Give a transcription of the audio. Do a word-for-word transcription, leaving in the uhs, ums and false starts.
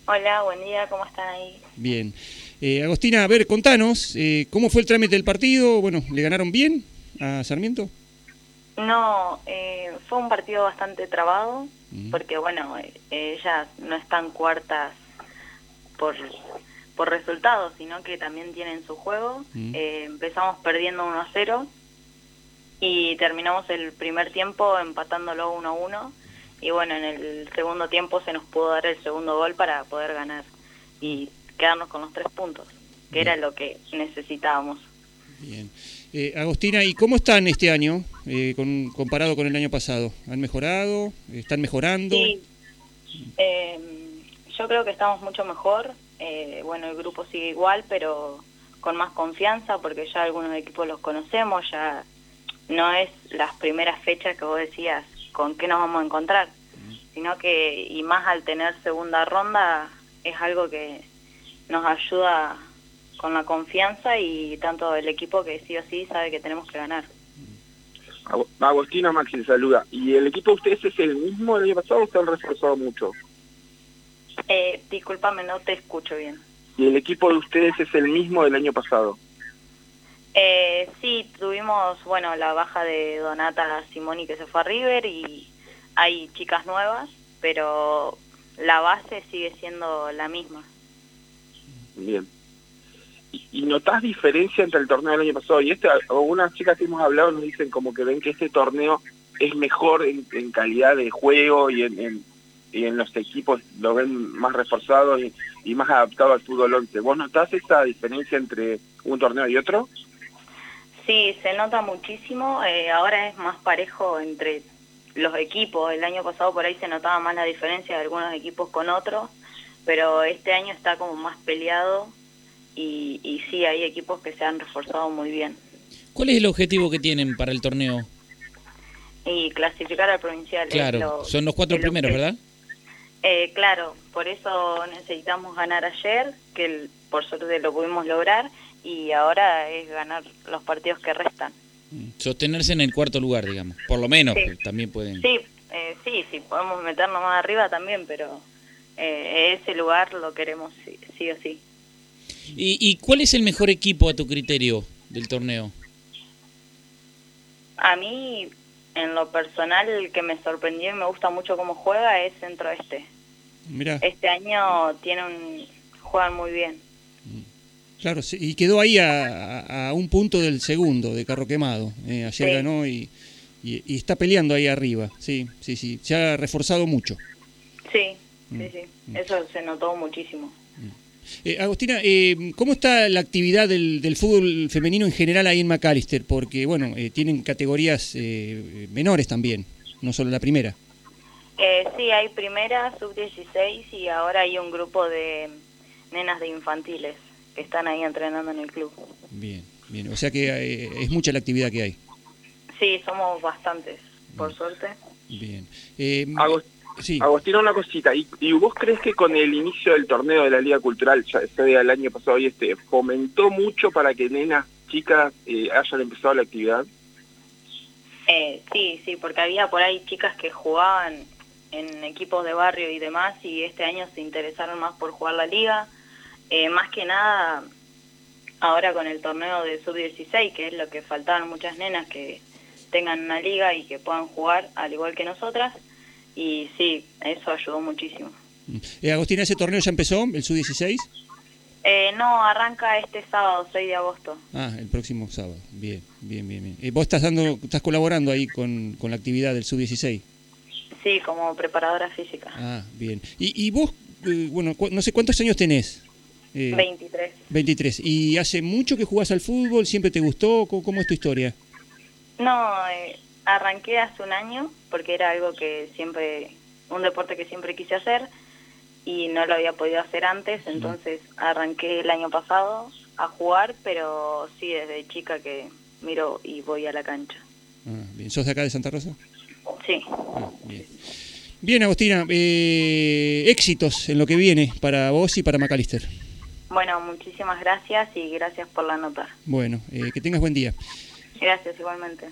Hola, buen día, ¿cómo están ahí? Bien. Eh, Agostina, a ver, contanos, eh, ¿cómo fue el trámite del partido? Bueno, ¿le ganaron bien a Sarmiento? No, eh, fue un partido bastante trabado, Mm. porque bueno, eh, ellas no están cuartas por, por resultados, sino que también tienen su juego. Mm. Eh, empezamos perdiendo uno a cero y terminamos el primer tiempo empatándolo uno a uno. Y bueno, en el segundo tiempo se nos pudo dar el segundo gol para poder ganar y quedarnos con los tres puntos, que Bien. era lo que necesitábamos. Bien. Eh, Agostina, ¿y cómo están este año eh, con, comparado con el año pasado? ¿Han mejorado? ¿Están mejorando? Sí, eh, yo creo que estamos mucho mejor. Eh, bueno, el grupo sigue igual, pero con más confianza, porque ya algunos equipos los conocemos, ya no es las primeras fechas que vos decías con qué nos vamos a encontrar, sino que, y más al tener segunda ronda, es algo que nos ayuda con la confianza y tanto el equipo que sí o sí sabe que tenemos que ganar. Agostina, Maxi te saluda. ¿Y el equipo de ustedes es el mismo del año pasado o se han reforzado mucho? Eh, discúlpame, no te escucho bien. ¿Y el equipo de ustedes es el mismo del año pasado? Eh, sí, tuvimos, bueno, la baja de Donata Simoni que se fue a River y hay chicas nuevas, pero la base sigue siendo la misma. Bien. ¿Y, y notás diferencia entre el torneo del año pasado y este? Algunas chicas que hemos hablado nos dicen como que ven que este torneo es mejor en, en calidad de juego y en, en, y en los equipos lo ven más reforzados y, y más adaptado al fútbol once. ¿Vos notás esa diferencia entre un torneo y otro? Sí, se nota muchísimo, eh, ahora es más parejo entre los equipos. El año pasado por ahí se notaba más la diferencia de algunos equipos con otros, pero este año está como más peleado y, y sí, hay equipos que se han reforzado muy bien. ¿Cuál es el objetivo que tienen para el torneo? Y clasificar al provincial. Claro, es lo, son los cuatro es lo primeros, que, ¿verdad? Eh, claro, por eso necesitamos ganar ayer, que el, por suerte lo pudimos lograr, y ahora es ganar los partidos que restan. Sostenerse en el cuarto lugar, digamos. Por lo menos, Sí. pues, también pueden... Sí, eh, sí, sí, podemos meternos más arriba también, pero eh, ese lugar lo queremos sí, sí o sí. ¿Y, ¿Y cuál es el mejor equipo a tu criterio del torneo? A mí, en lo personal, el que me sorprendió y me gusta mucho cómo juega es Centro Este. Mirá. Este año tiene un juegan muy bien. Claro, sí, y quedó ahí a, a, a un punto del segundo, de Carro Quemado. Eh, ayer Sí. ganó y, y, y está peleando ahí arriba. Sí, sí, sí. Se ha reforzado mucho. Sí, Mm. sí, sí. Eso se notó muchísimo. Eh, Agostina, eh, ¿cómo está la actividad del, del fútbol femenino en general ahí en McAllister? Porque, bueno, eh, tienen categorías eh, menores también, no solo la primera. Eh, sí, hay primera, sub dieciséis y ahora hay un grupo de nenas de infantiles que están ahí entrenando en el club. Bien, bien. O sea que eh, es mucha la actividad que hay. Sí, somos bastantes, por suerte. Bien. Eh, Agust sí. Agostina, una cosita. ¿Y, ¿Y vos crees que con el inicio del torneo de la Liga Cultural, ya sea el año pasado y este, fomentó mucho para que nenas chicas eh, hayan empezado la actividad? Eh, sí, sí, porque había por ahí chicas que jugaban en equipos de barrio y demás y este año se interesaron más por jugar la liga. Eh, más que nada, ahora con el torneo de sub dieciséis, que es lo que faltaban muchas nenas que tengan una liga y que puedan jugar al igual que nosotras. Y sí, eso ayudó muchísimo. Eh, Agostina, ¿ese torneo ya empezó, el sub dieciséis? Eh, no, arranca este sábado, seis de agosto. Ah, el próximo sábado. Bien, bien, bien. bien. Eh, ¿Vos estás dando, estás colaborando ahí con, con la actividad del sub dieciséis? Sí, como preparadora física. Ah, bien. ¿Y, y vos, eh, bueno, cu no sé cuántos años tenés? Eh, veintitrés. veintitrés. ¿Y hace mucho que jugás al fútbol? ¿Siempre te gustó? ¿Cómo, cómo es tu historia? No, eh, arranqué hace un año porque era algo que siempre, un deporte que siempre quise hacer y no lo había podido hacer antes, entonces arranqué el año pasado a jugar, pero sí, desde chica que miro y voy a la cancha. Ah, bien. ¿Sos de acá de Santa Rosa? Sí. Ah, bien. Bien, Agostina, eh, éxitos en lo que viene para vos y para McAllister. Bueno, muchísimas gracias y gracias por la nota. Bueno, eh, que tengas buen día. Gracias igualmente.